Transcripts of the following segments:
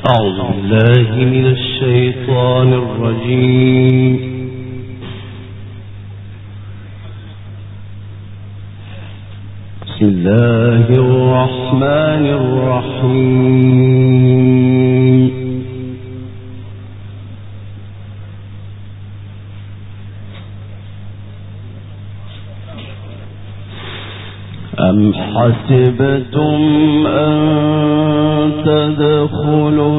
أعوذ بالله من الشيطان الرجيم. بسم الله الرحمن الرحيم. أم حسبتم أن تدخلوا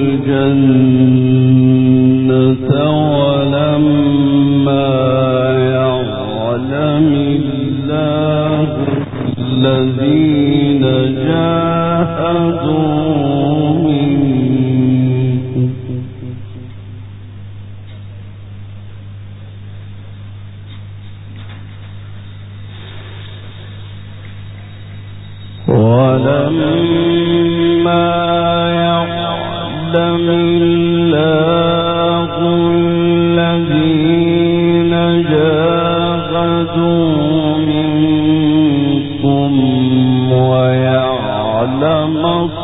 الجنة ولما يعلم الله الذين جاهدوا منكم ولما يعلم الله الذين جاهدوا منكم ويعلم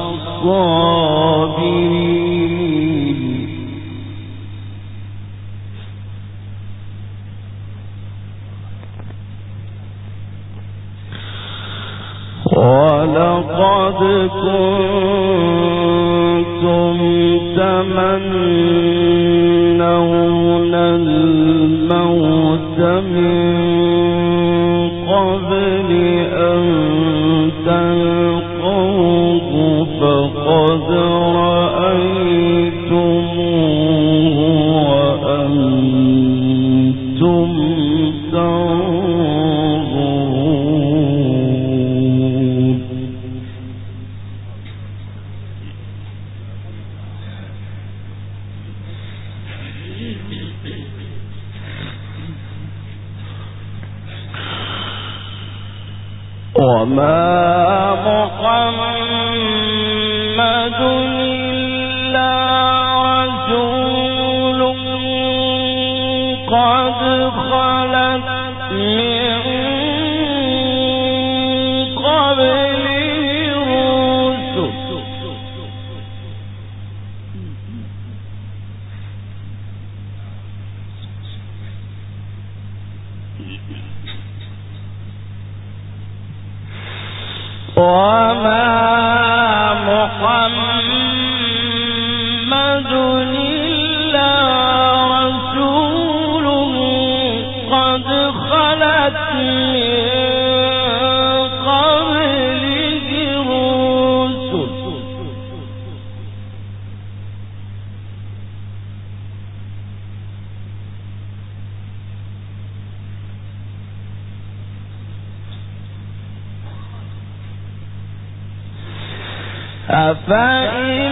الصابرين ولقد كنتم تمنون الموت من قبل أن تلقوه فقد رأيتموه وأنتم وما محمد إلا رسول قد خلت من قبله الرسل وما محمد إلا رسول قد خلت من قبله الرسل أفإن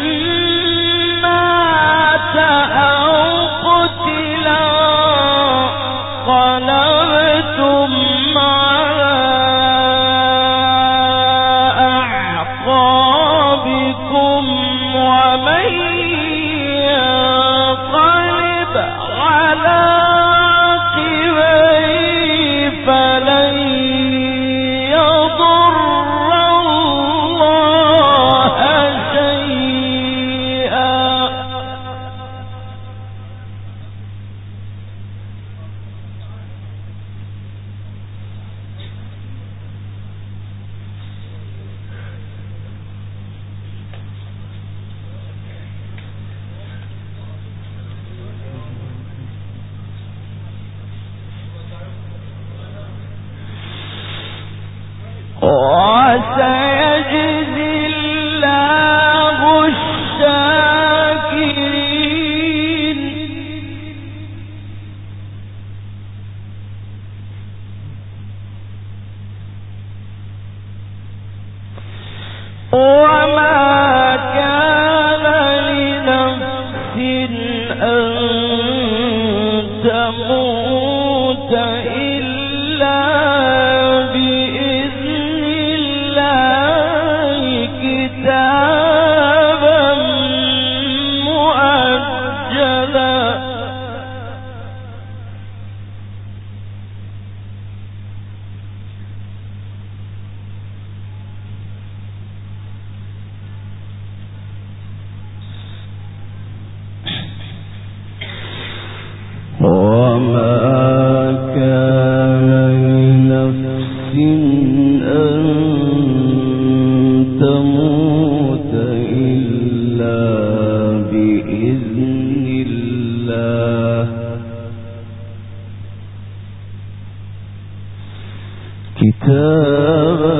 مات أو قتلا انقلبتم على أعقابكم ومن ينقلب على عقبيه فلن يضر وسيجزي الله الشاكرين وما كان لنفس أن تموت إلا كتابا مؤجلا أن تموت إلا بإذن الله كتابا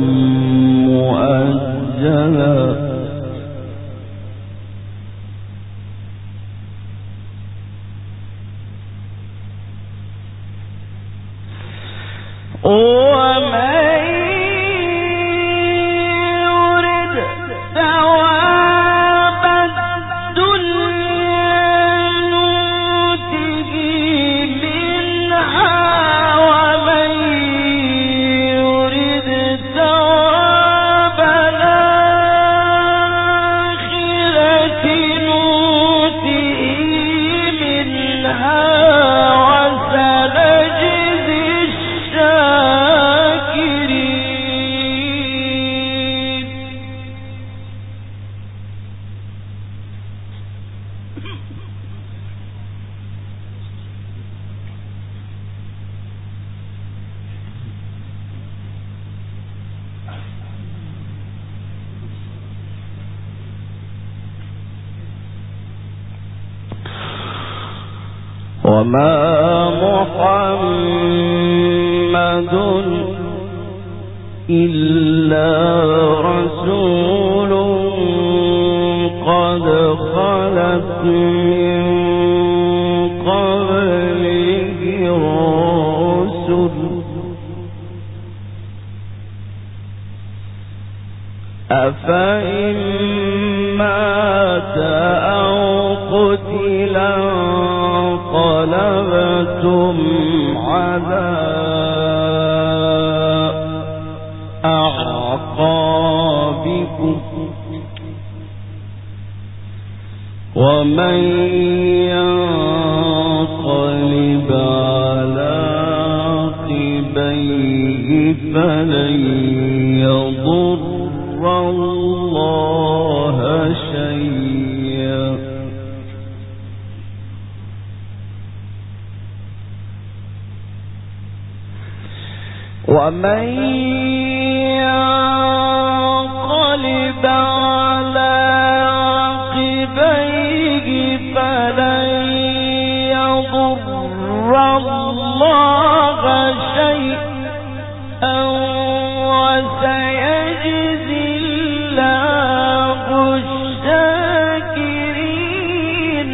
مؤجلا وما محمد إلا رسول قد خلت من قبله الرسل أفإن مات أو قتلا انقلبتم على أعقابكم ومن ينقلب على عقبيه فلن يضر الله شيئا ومن ينقلب على عقبيه فلن يضر الله شيئا وسيجزي الله الشاكرين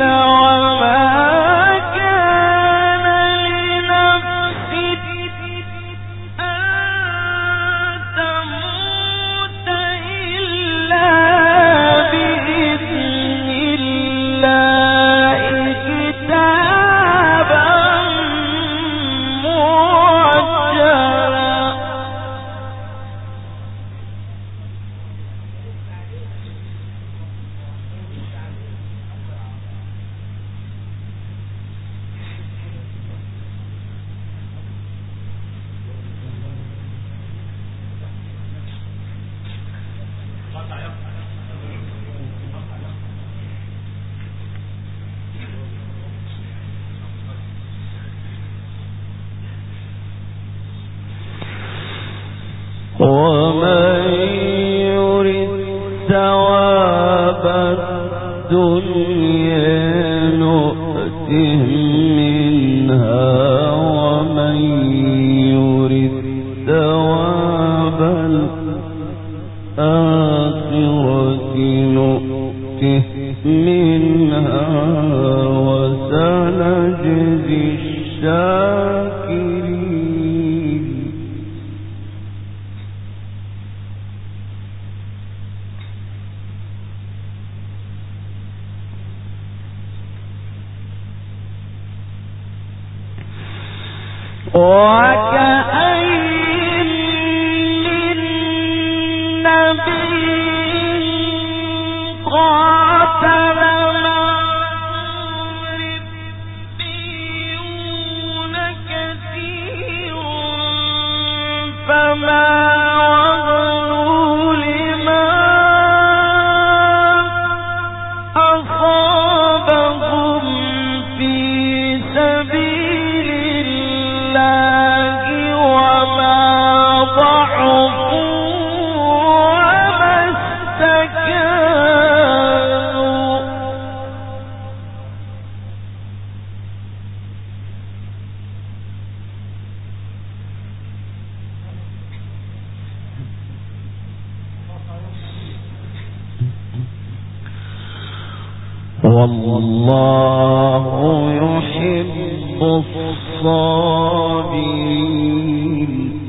ومن يرد ثواب الدنيا نؤته منها ومن يرد ثواب الآخرة نؤته منها وسنجزي الشاكرين وكأين من نبي قاتل معه ربيون كثير فما وهنوا لما أصابهم في سبيل وما والله يحب الصابرين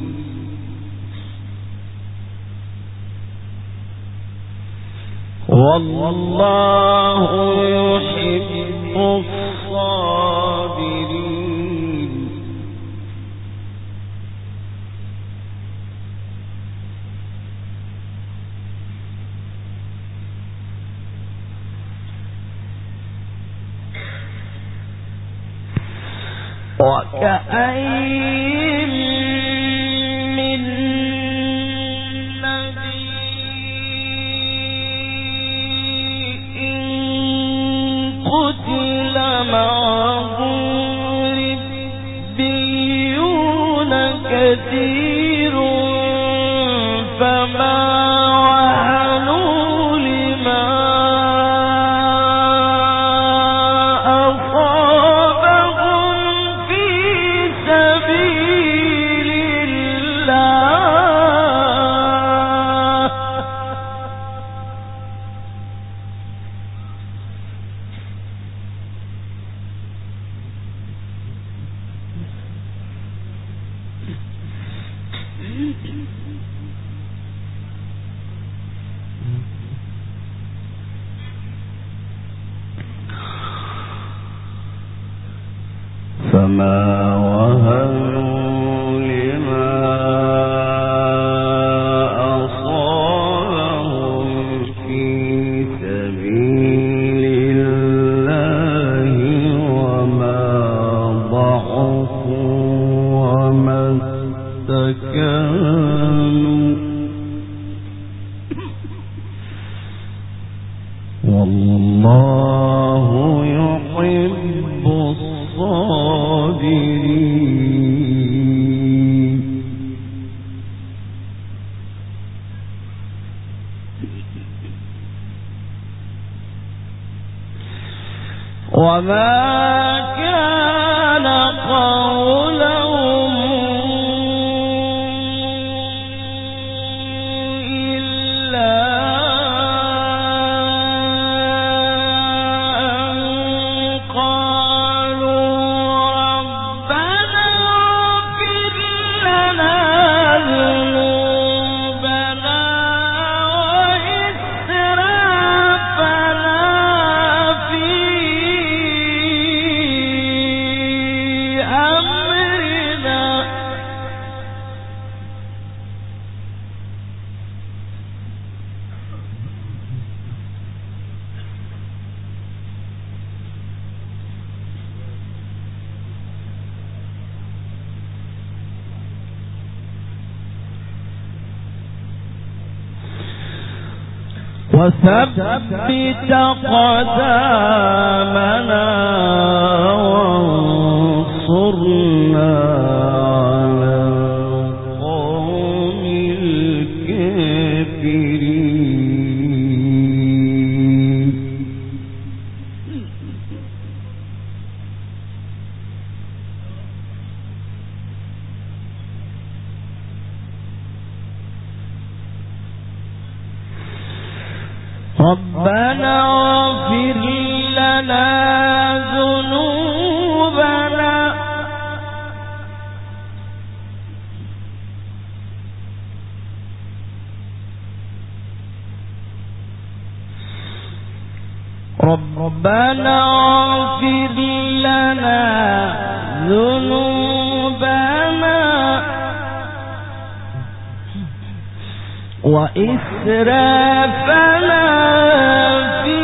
والله يحب الصابرين وكأين من قتل معه ربيون كثير فما وهنوا لما أصابهم في سبيل الله فما وهنوا لما أصابهم في سبيل الله وما ضعفوا وما استكانوا والله يحب الصابرين وما كان قولهم إلا أن قالوا ربنا اغفر لنا ذنوبنا وإسرافنا في أمرنا وثبت قدامنا وانصرنا على القوم الكافرين ربنا اغفر لنا ذنوبنا ربنا اغفر لنا ذنوبنا وإسرافنا في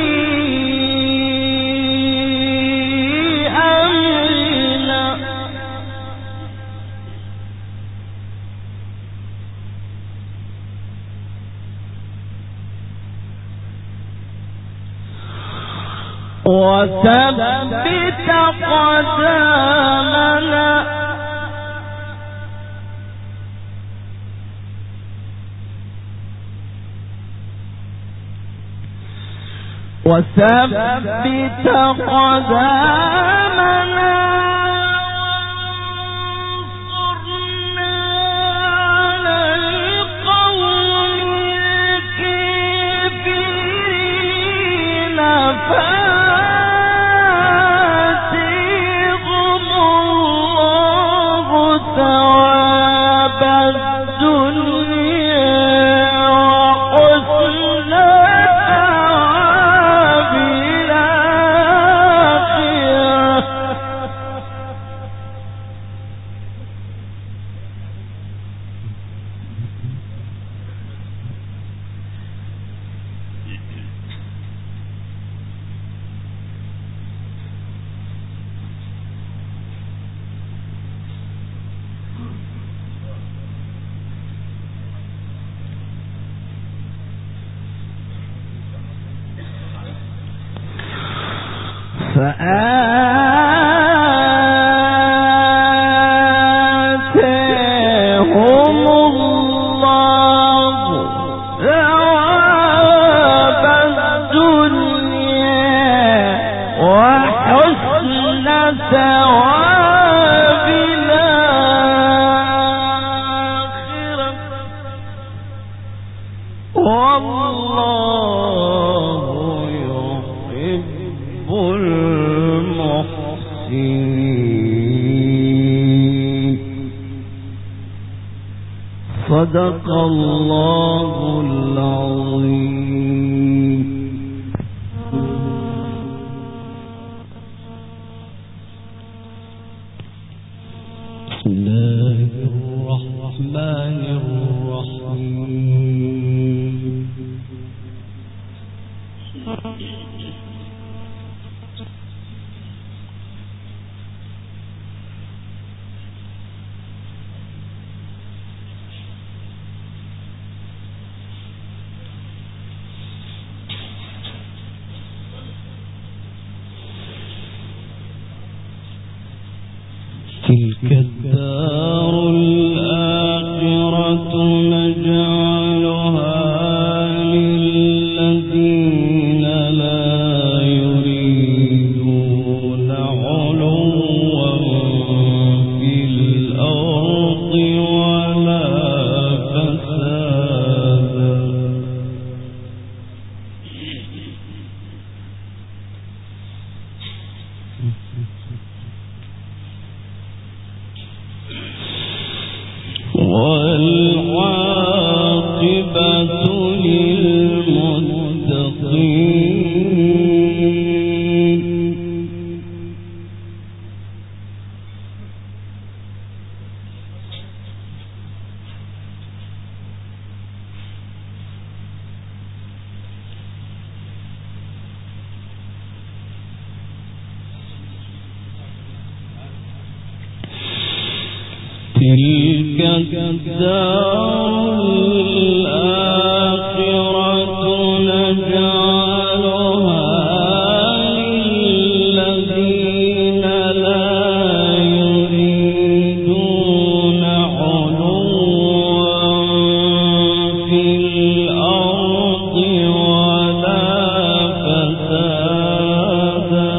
أمرنا وثبت قدامنا وثبت قدامنا وانصرنا على القوم الكافرين صدق الله العظيم. بسم الله الرحمن الرحيم. تلك الدار الآخرة نجعلها للذين لا يريدون علوا في الأرض ولا فسادا والعاقبة للمتقين. تلك الدار الآخرة نجعلها للذين لا يريدون علوا في الأرض ولا فسادا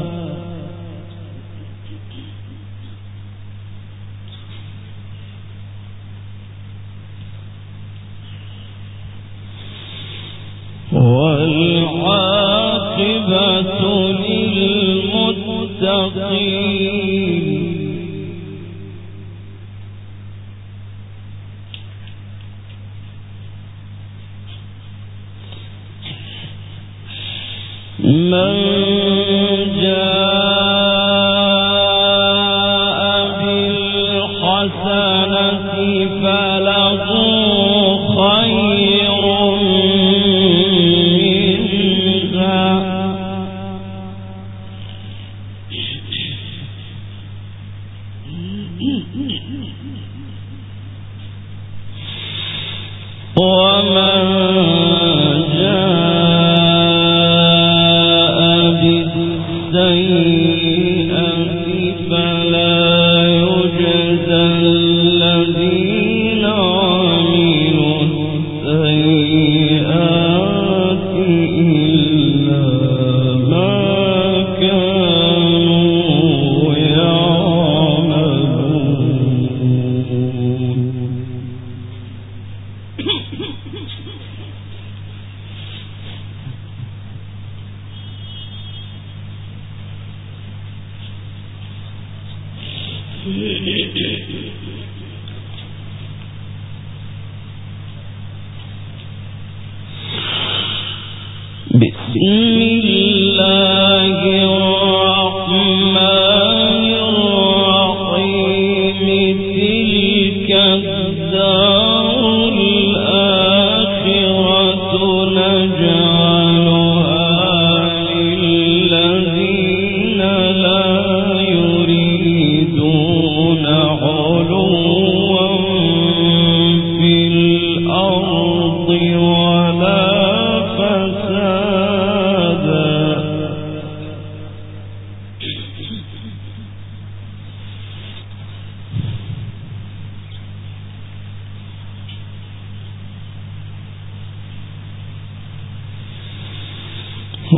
والعاقبة للمتقين. من جاء بالحسنة فله خير ومن جاء بالسيئة فلا يجزى الذين عملوا السيئات إلا ما كانوا يعملون. بسم الله الرحمن الرحيم. تلك الدار الآخرة نجعلها للذين لا يريدون علوا في الأرض ولا فسادا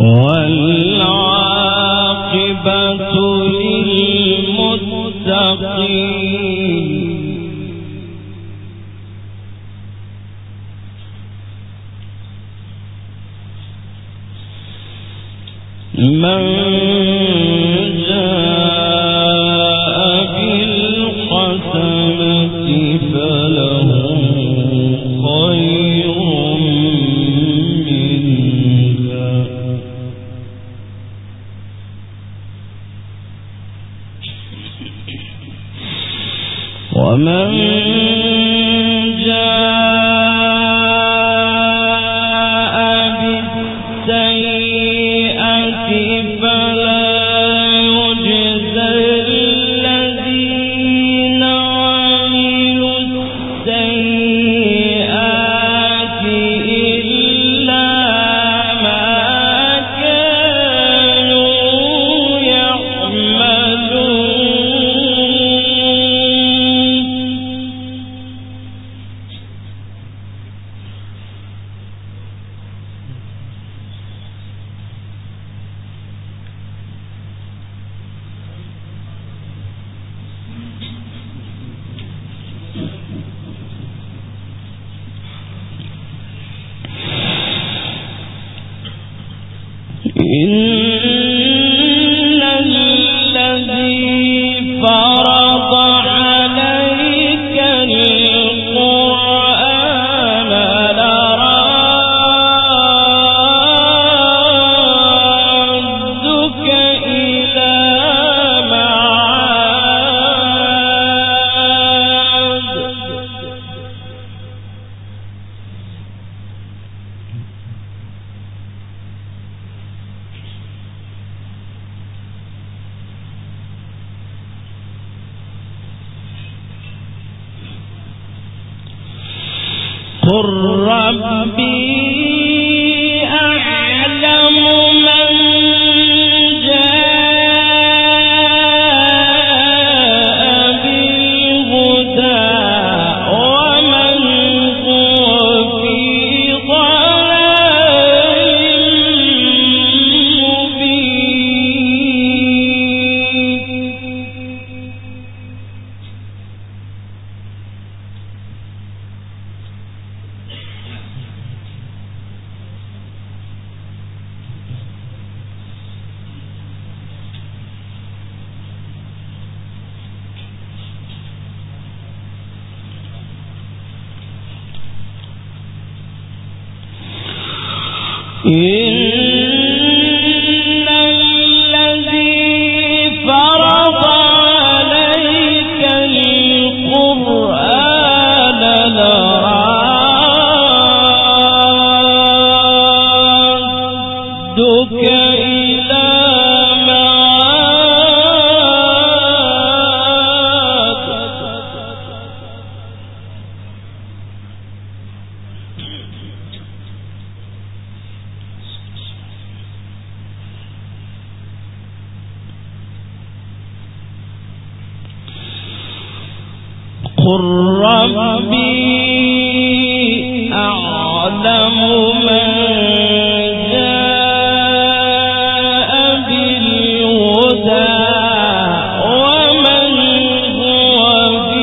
والعاقبة للمتقين. من جاء بالحسنة فله خير منها ومن جاء بالسيئة فلا يجزى الذين عملوا السيئات إلا ما كانوا يعملون. إن الذي فرض عليك القرآن لرادك إلى معاد. قل ربي أعلم من جاء بالهدى ومن هو في ضلال مبين. إن الذي فرض عليك القرآن لرادك إلى معاد. قل ربي أعلم من جاء بالهدى ومن هو في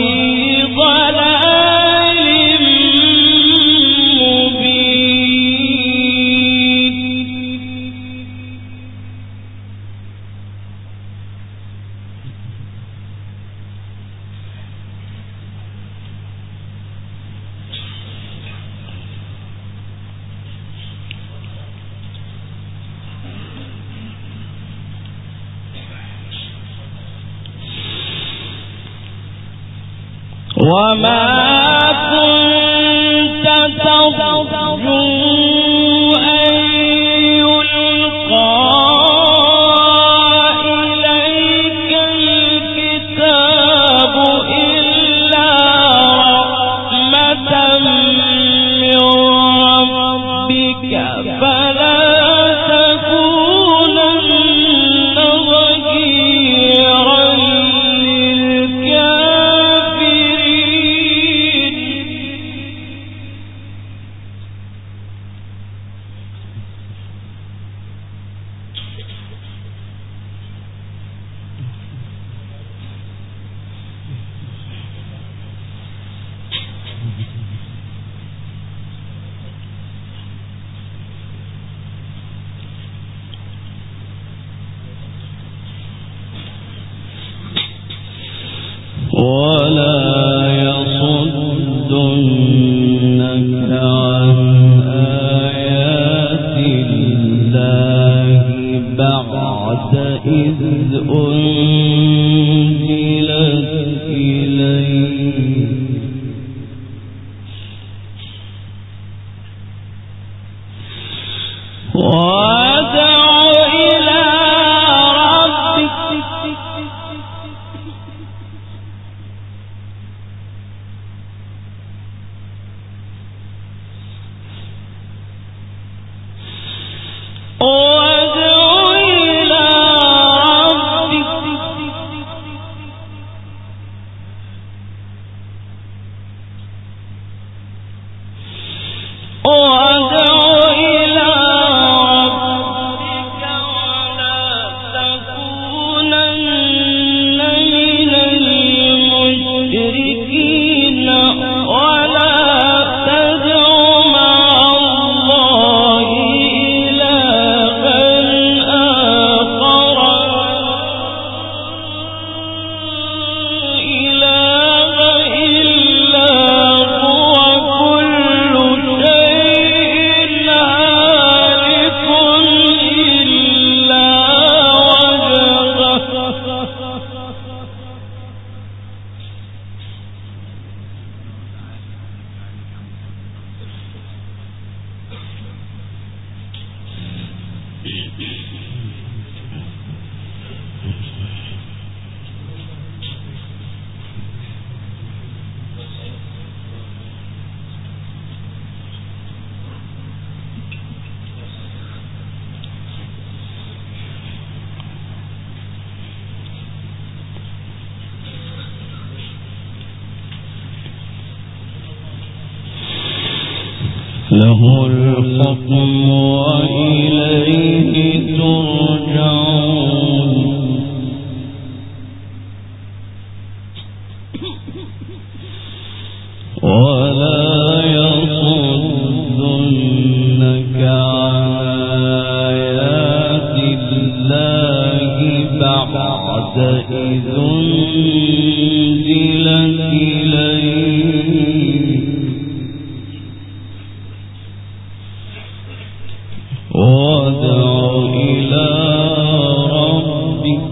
ضلال مبين. وما كنت ترجو أن يلقى إليك الكتاب إلا رحمة من ربك فلا تكونن ظهيرا للكافرين. له الحكم وإليه ترجعون ولا يصدنك عن آيات الله بعد إذ أنزلت إليه وادع إلى ربك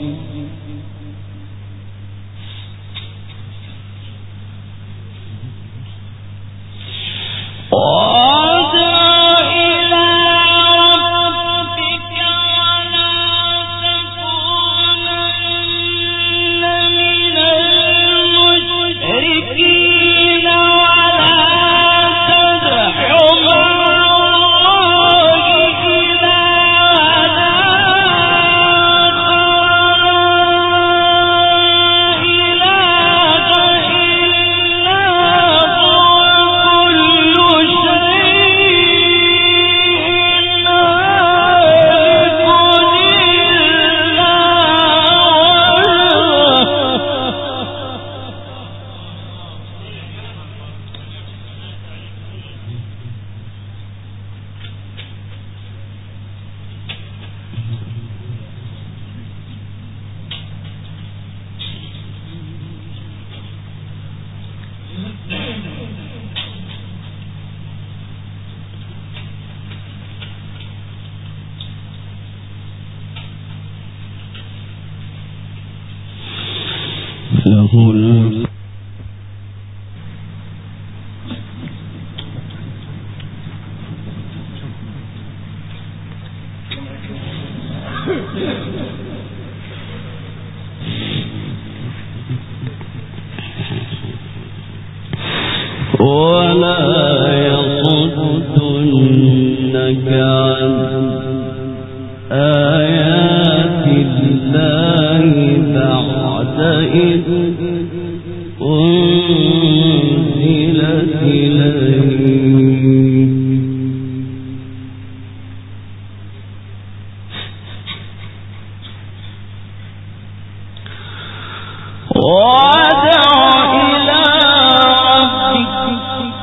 له ولا يصدنك عن آيات الله بعد إذ أنزلت إليه وادع إلى ربك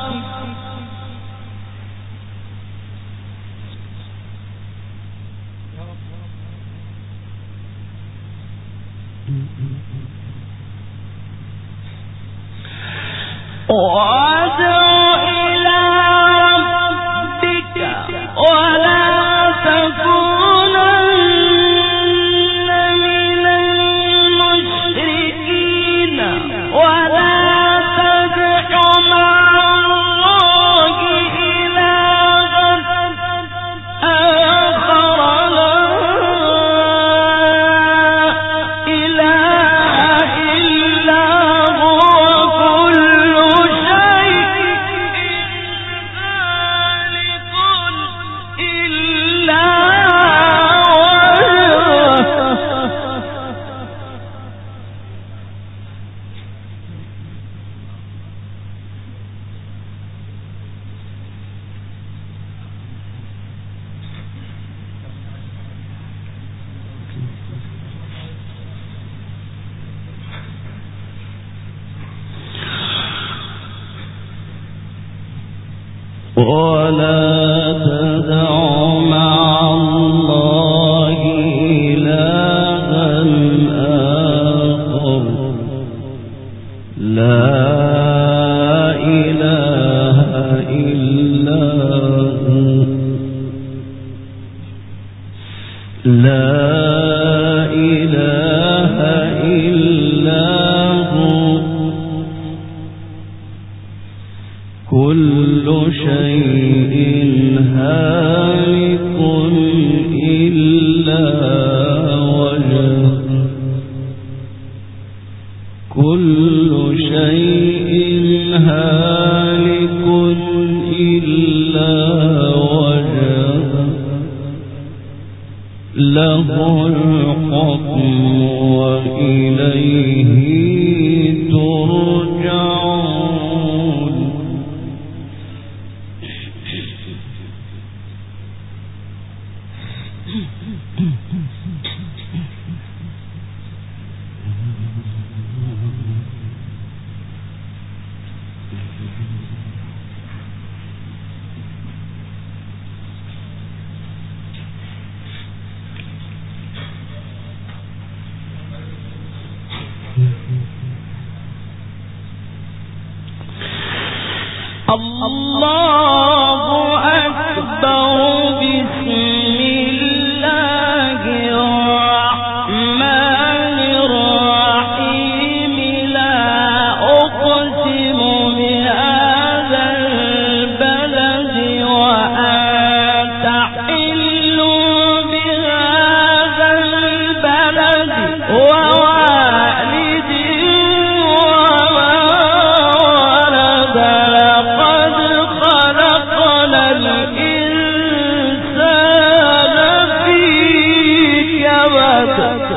ولا تكونن من المشركين ولا تدع مع الله إلها ولا تدع مع الله إلها آخر لا إله إلا هو لا إله إلا هو كل شيء هالك إلا وجهه كل شيء هالك إلا وجهه له الحكم وإليه ترجعون الله أكبر بسم الله الرحمن الرحيم لا أقسم بهذا البلد وأنت حل بهذا البلد ووالد وما ولد لقد خلقنا الإنسان في كبد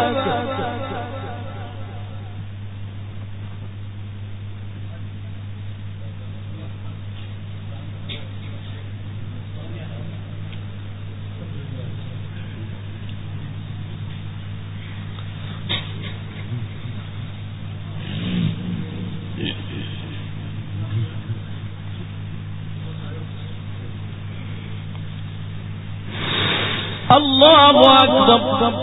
الله أكبر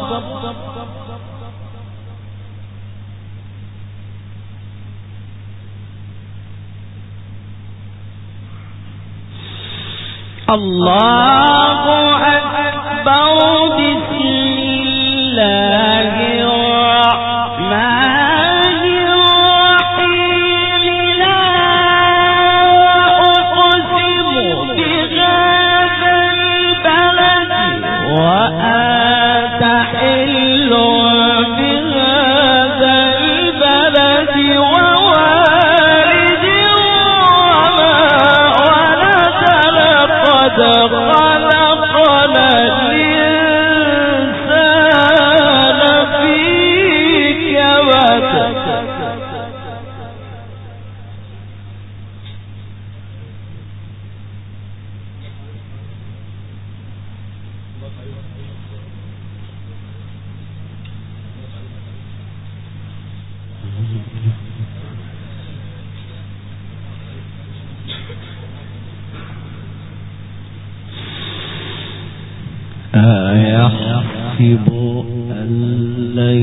الله أكبر بسم الله الرحمن الرحيم لا أقسم بهذا البلد وأنت حل بهذا البلد ووالد وما ولد لقد خلقنا الإنسان في كبد أيحسب أن لن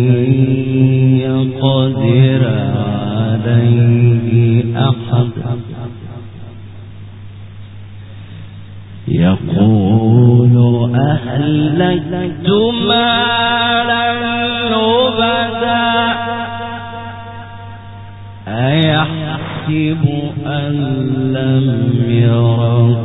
يقدر عليه أحد يقول أهلكت مالا لبدا أيحسب أن لم يره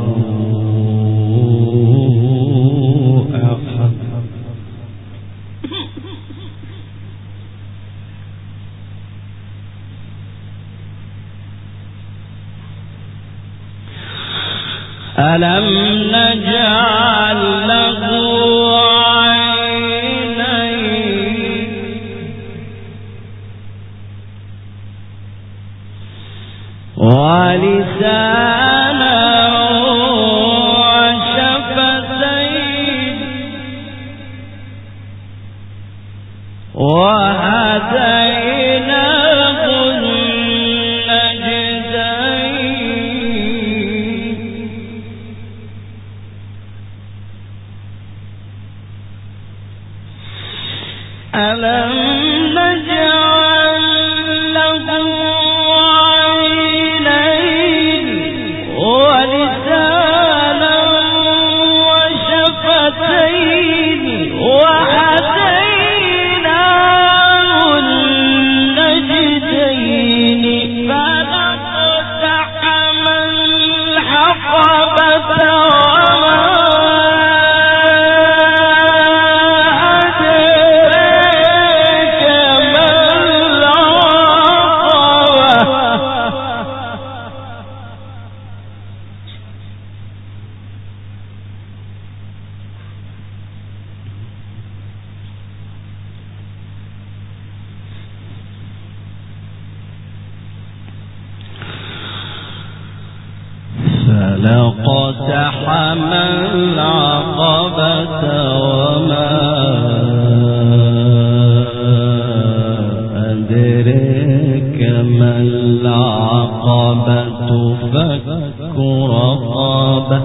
ألم نجعل له عينين ولسانا وشفتين وهديناه النجدين فلقتحم العقبة وما أدرك ما العقبة فك رقبة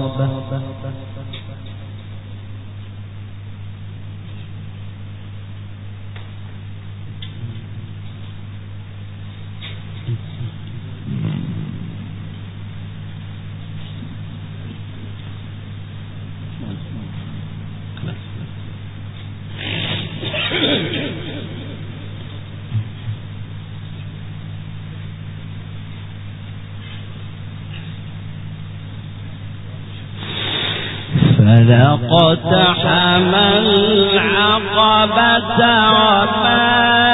فلقتحم العقبة وما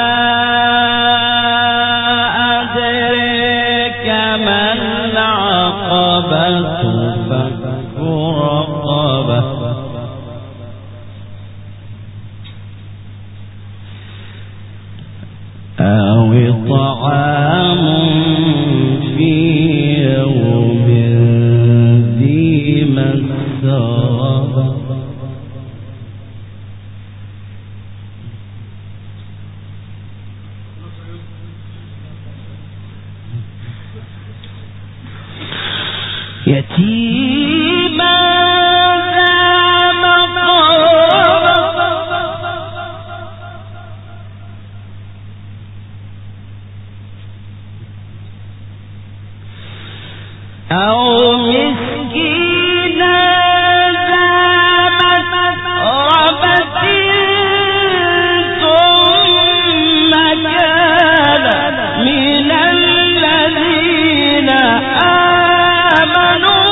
أدرك ما العقبة فك رقبة أو طعام في يوم ذي مسغبة يتيما ذا مقربة أو مسكينا ذا متربة ثم كان من الذين آمنوا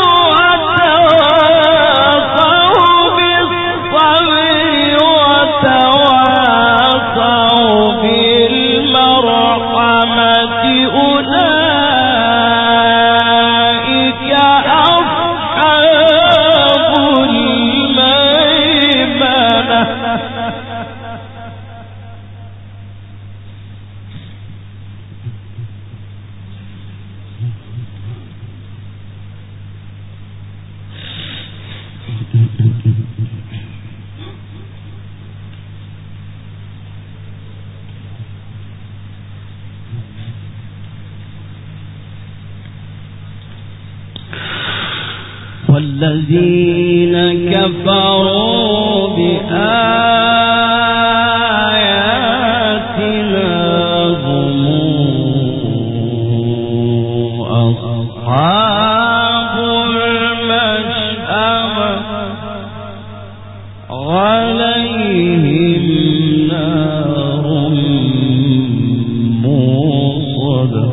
وتواصوا بالصبر وتواصوا بالمرحمة أولئك أصحاب الميمنة والذين كفروا بآياتنا هم أصحاب المشأمة عليهم نار موصدة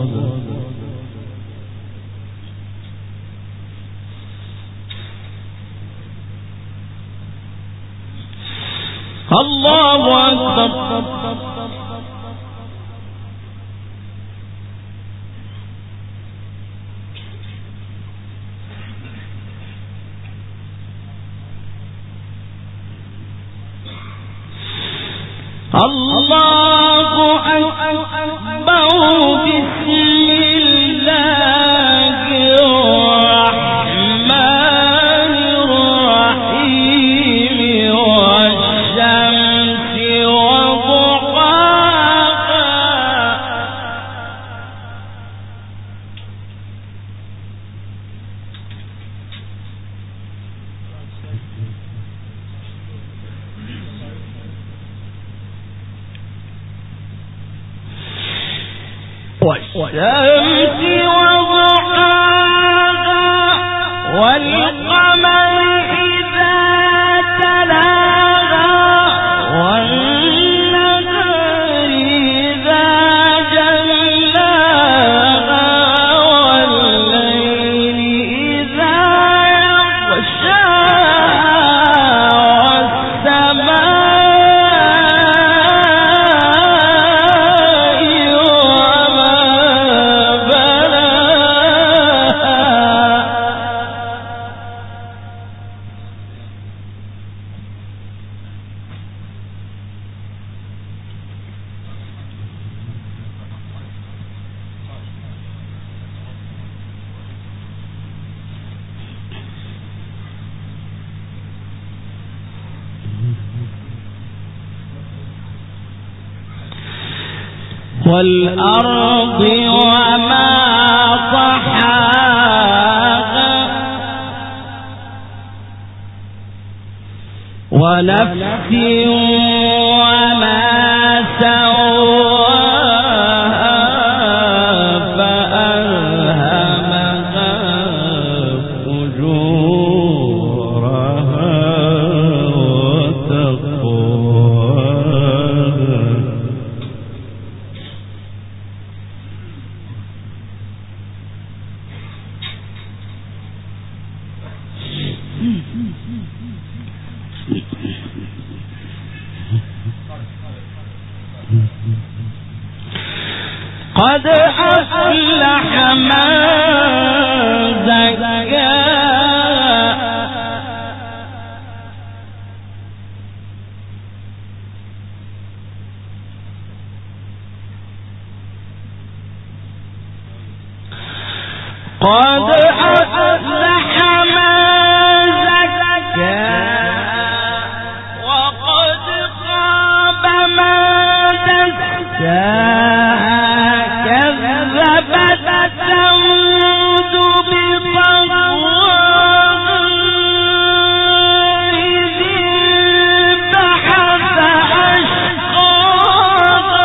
الله أكبر الله أكبر بسم الله الرحمن الرحيم والشمس وضحاها والشمس وضحاها والقمر إذا تلاها والنهار إذا جلاها والليل إذا يغشاها والسماء وما بناها والأرض وما طحاها ونفس وما سواها فألهمها فجورها وتقواها قد أفلح من زكاها قد أفلح من زكاها وقد خاب من دساها كذبت ثمود بطغواها إذ انبعث أشقاها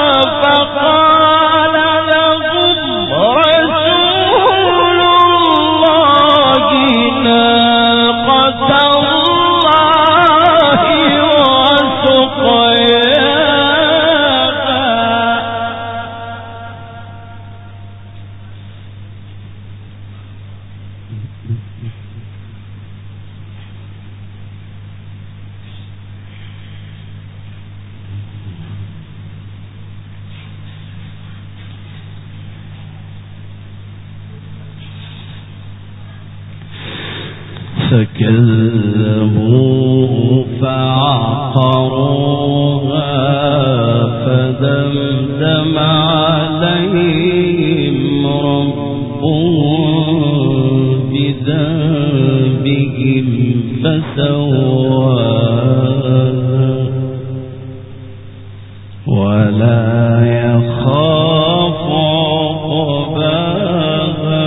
فقال لهم رسول الله ناقة الله وسقياها فكذبوه فعقروها فدمدم عليهم ربهم بذنبهم فسواها ولا يخاف عقباها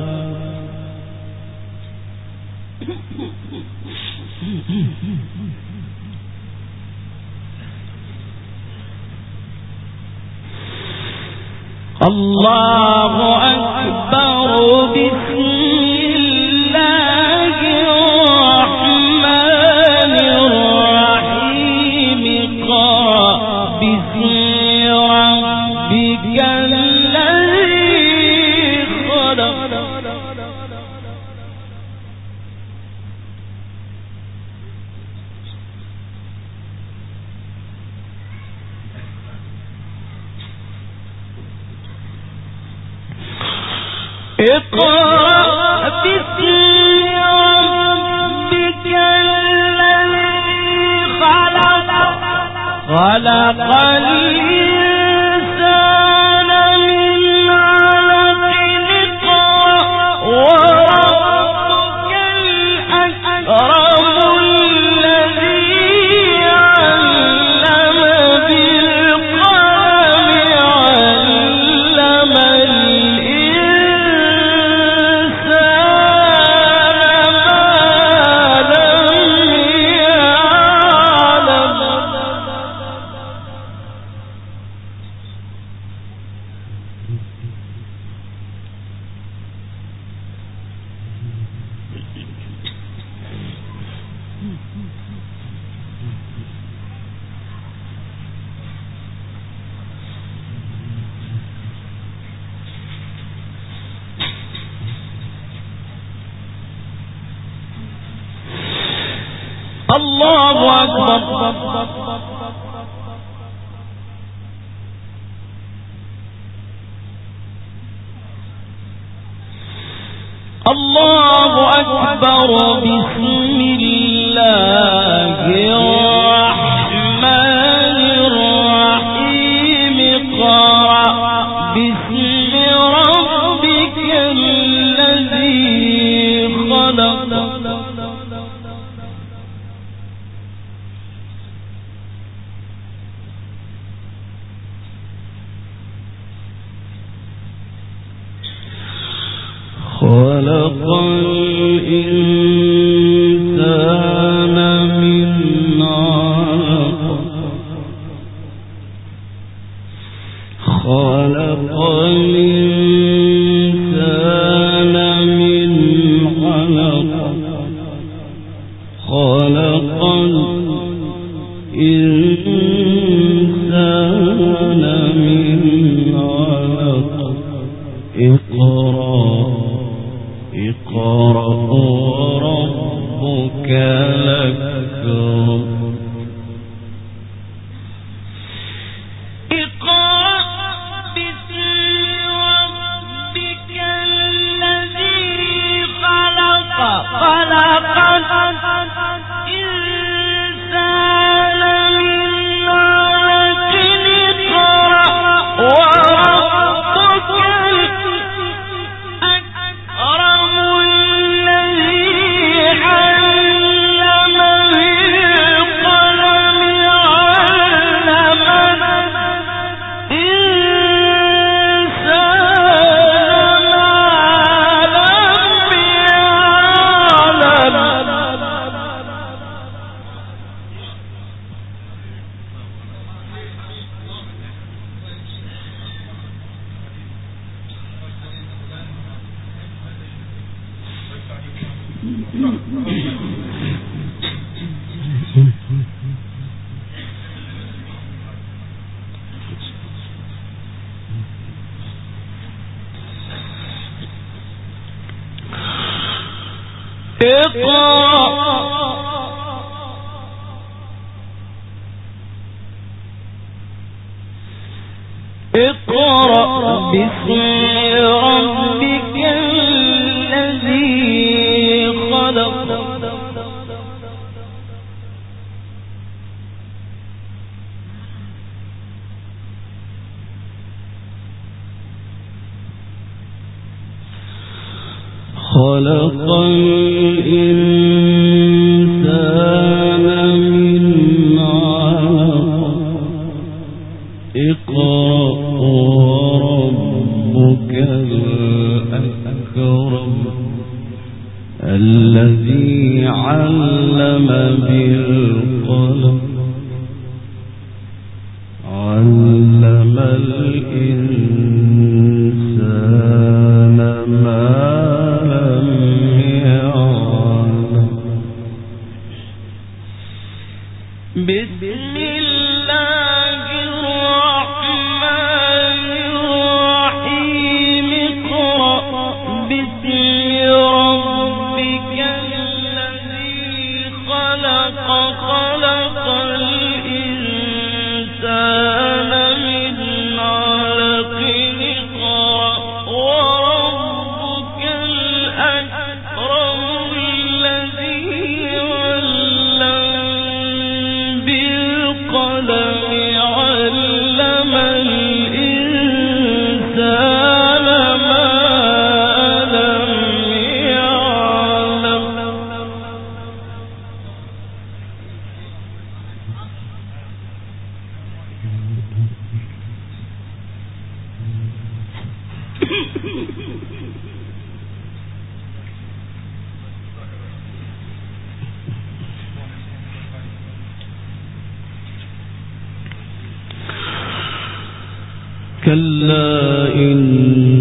الله أكبر بسم الله الرحمن الرحيم قرأ باسم ربك الذي خلق اقرأ باسم ربك الذي خلق خلق الإنسان من علق اقرأ وربك الأكرم الذي علم بالقلم علم الله أكبر الله أكبر بسم الله الرحمن الرحيم قرأ باسم ربك الذي خلق اقرأ باسم ربك الذي خلق خلق الإنسان من علق اقرأ وربك الأكرم الذي علم بالقلم علم الإنسان ما لم يعلم بسم الله الرحمن الرحيم اقرأ باسم ربك الذي خلق خلق الإنسان من علق اقرأ وربك الأكرم الذي علم بالقلم علم الإنسان ما لم يعلم كلا إن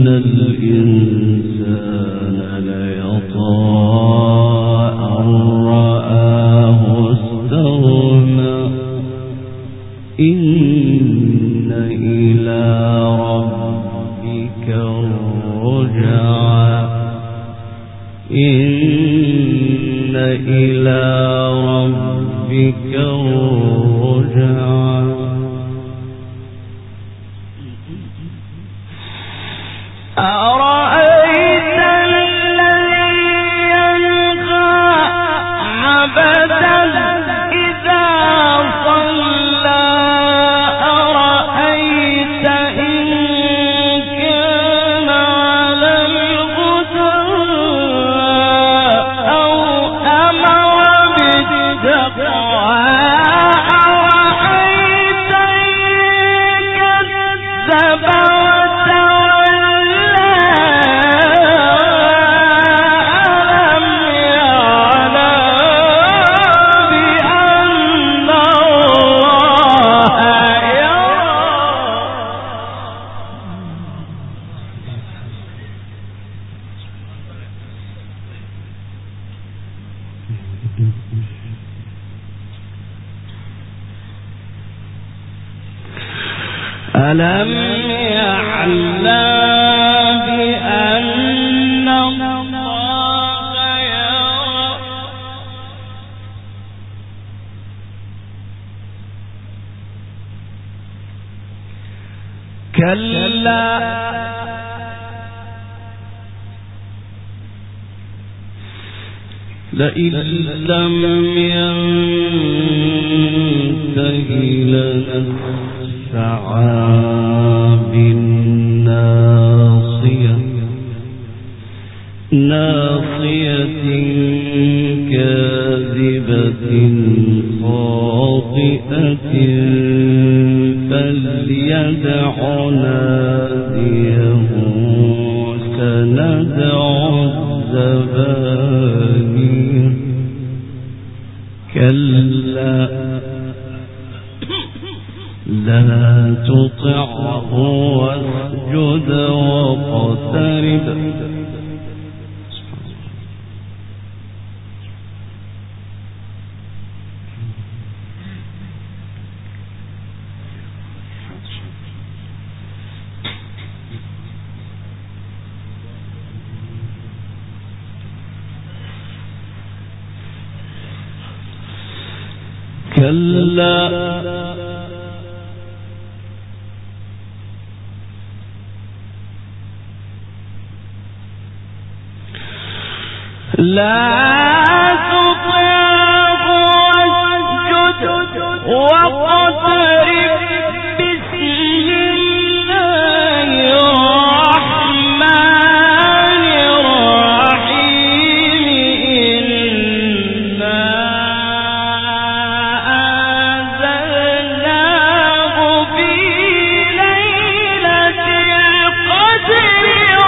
الإنسان ليطغى أن رآه استغنى إن إلى ربك الرجعى إن إلى ربك الرجعى أرأيت الذي ينهى عبدا إذا صلى أرأيت إن كان على الهدى أو أمر بالتقوى أرأيت ألم يعلم بأن الله يرى كلا لئن لم ينته لنسفعا بالناصية ناصية كاذبة خاطئة فليدع ناديه سندع الزبانية كلا لا تطعه واسجد واقترب كلا لا تطعه واسجد واقترب بسم الله الرحمن الرحيم إنا أنزلناه في ليلة القدر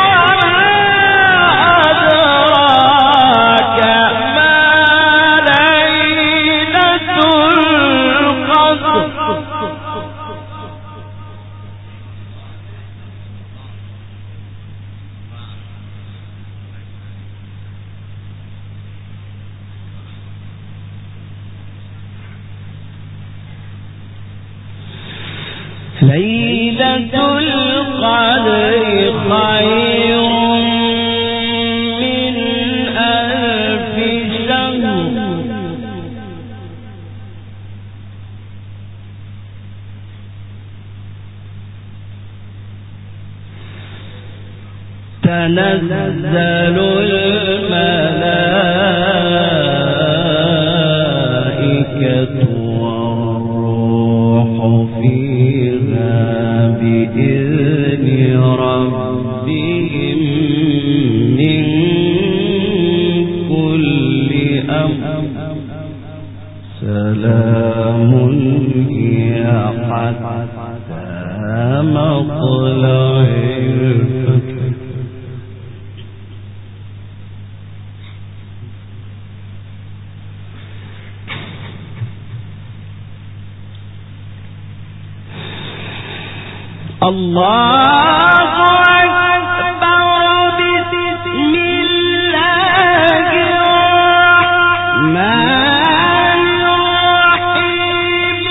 ليلة القدر خير من ألف شهر تنزل الملائكة والروح فيها بإذن ربهم من كل أمر سلام هي حتى مطلع الفجر الله أكبر بسم الله الرحمن الرحيم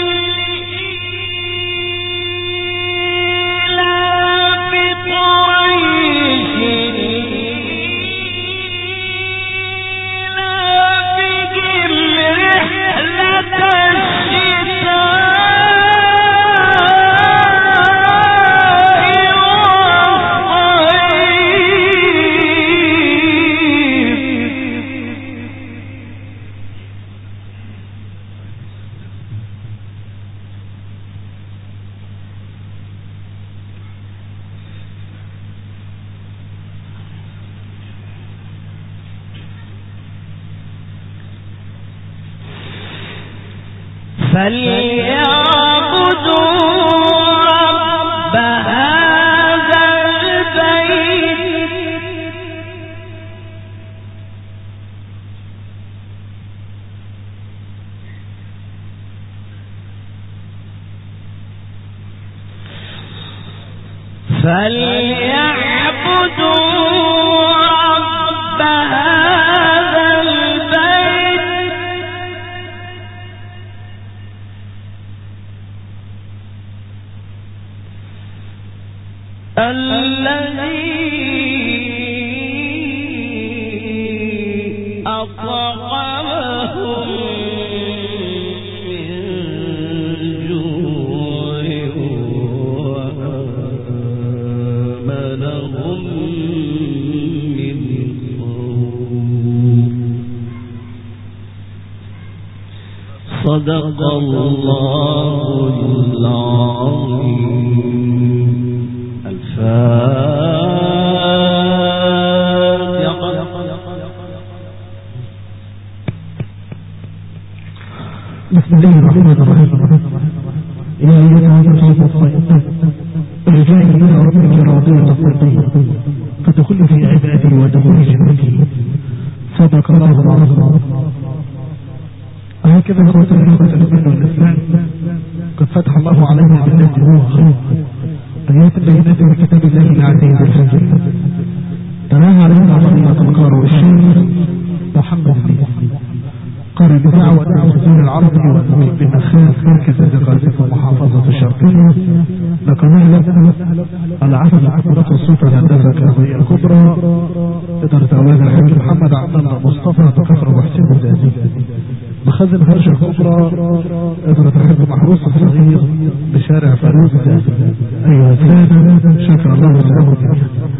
إيلاف قريش إيلافهم رحلة الشتاء فليعبدوا رب هذا البيت فليعبدوا رب هذا البيت الذي أطعمهم من جوع وآمنهم من خوف. صدق الله العظيم. بسم الله الرحمن الرحيم. يا أيها الناس الطيبين ارجعي إلى ربك راضية مرضية فادخلي في عبادي وادخلي جنتي. صدق الله العظيم. هكذا اخوة الإيمان والإسلام قد فتح الله علينا بالناس هو خير آيات البينات من كتاب الله العزيز الحكيم. تلاها علينا فضيلة القارئ الشيخ محمد بن قارئ بدعوة التلفزيون العربي والمقيم بالنخاس مركز الزقازيق ومحافظة الشرقية. لقناة العدد العقبة والصوت الهندسة الكهربائية الكبرى إدارة أولاد الحاج محمد عبد الله مصطفى بكفر وحسين الزازي. مخزن فرشة الكبرى إدارة الحاج محروس الصغير بشارع فاروز الزازي. أيها السادة شكر الله له.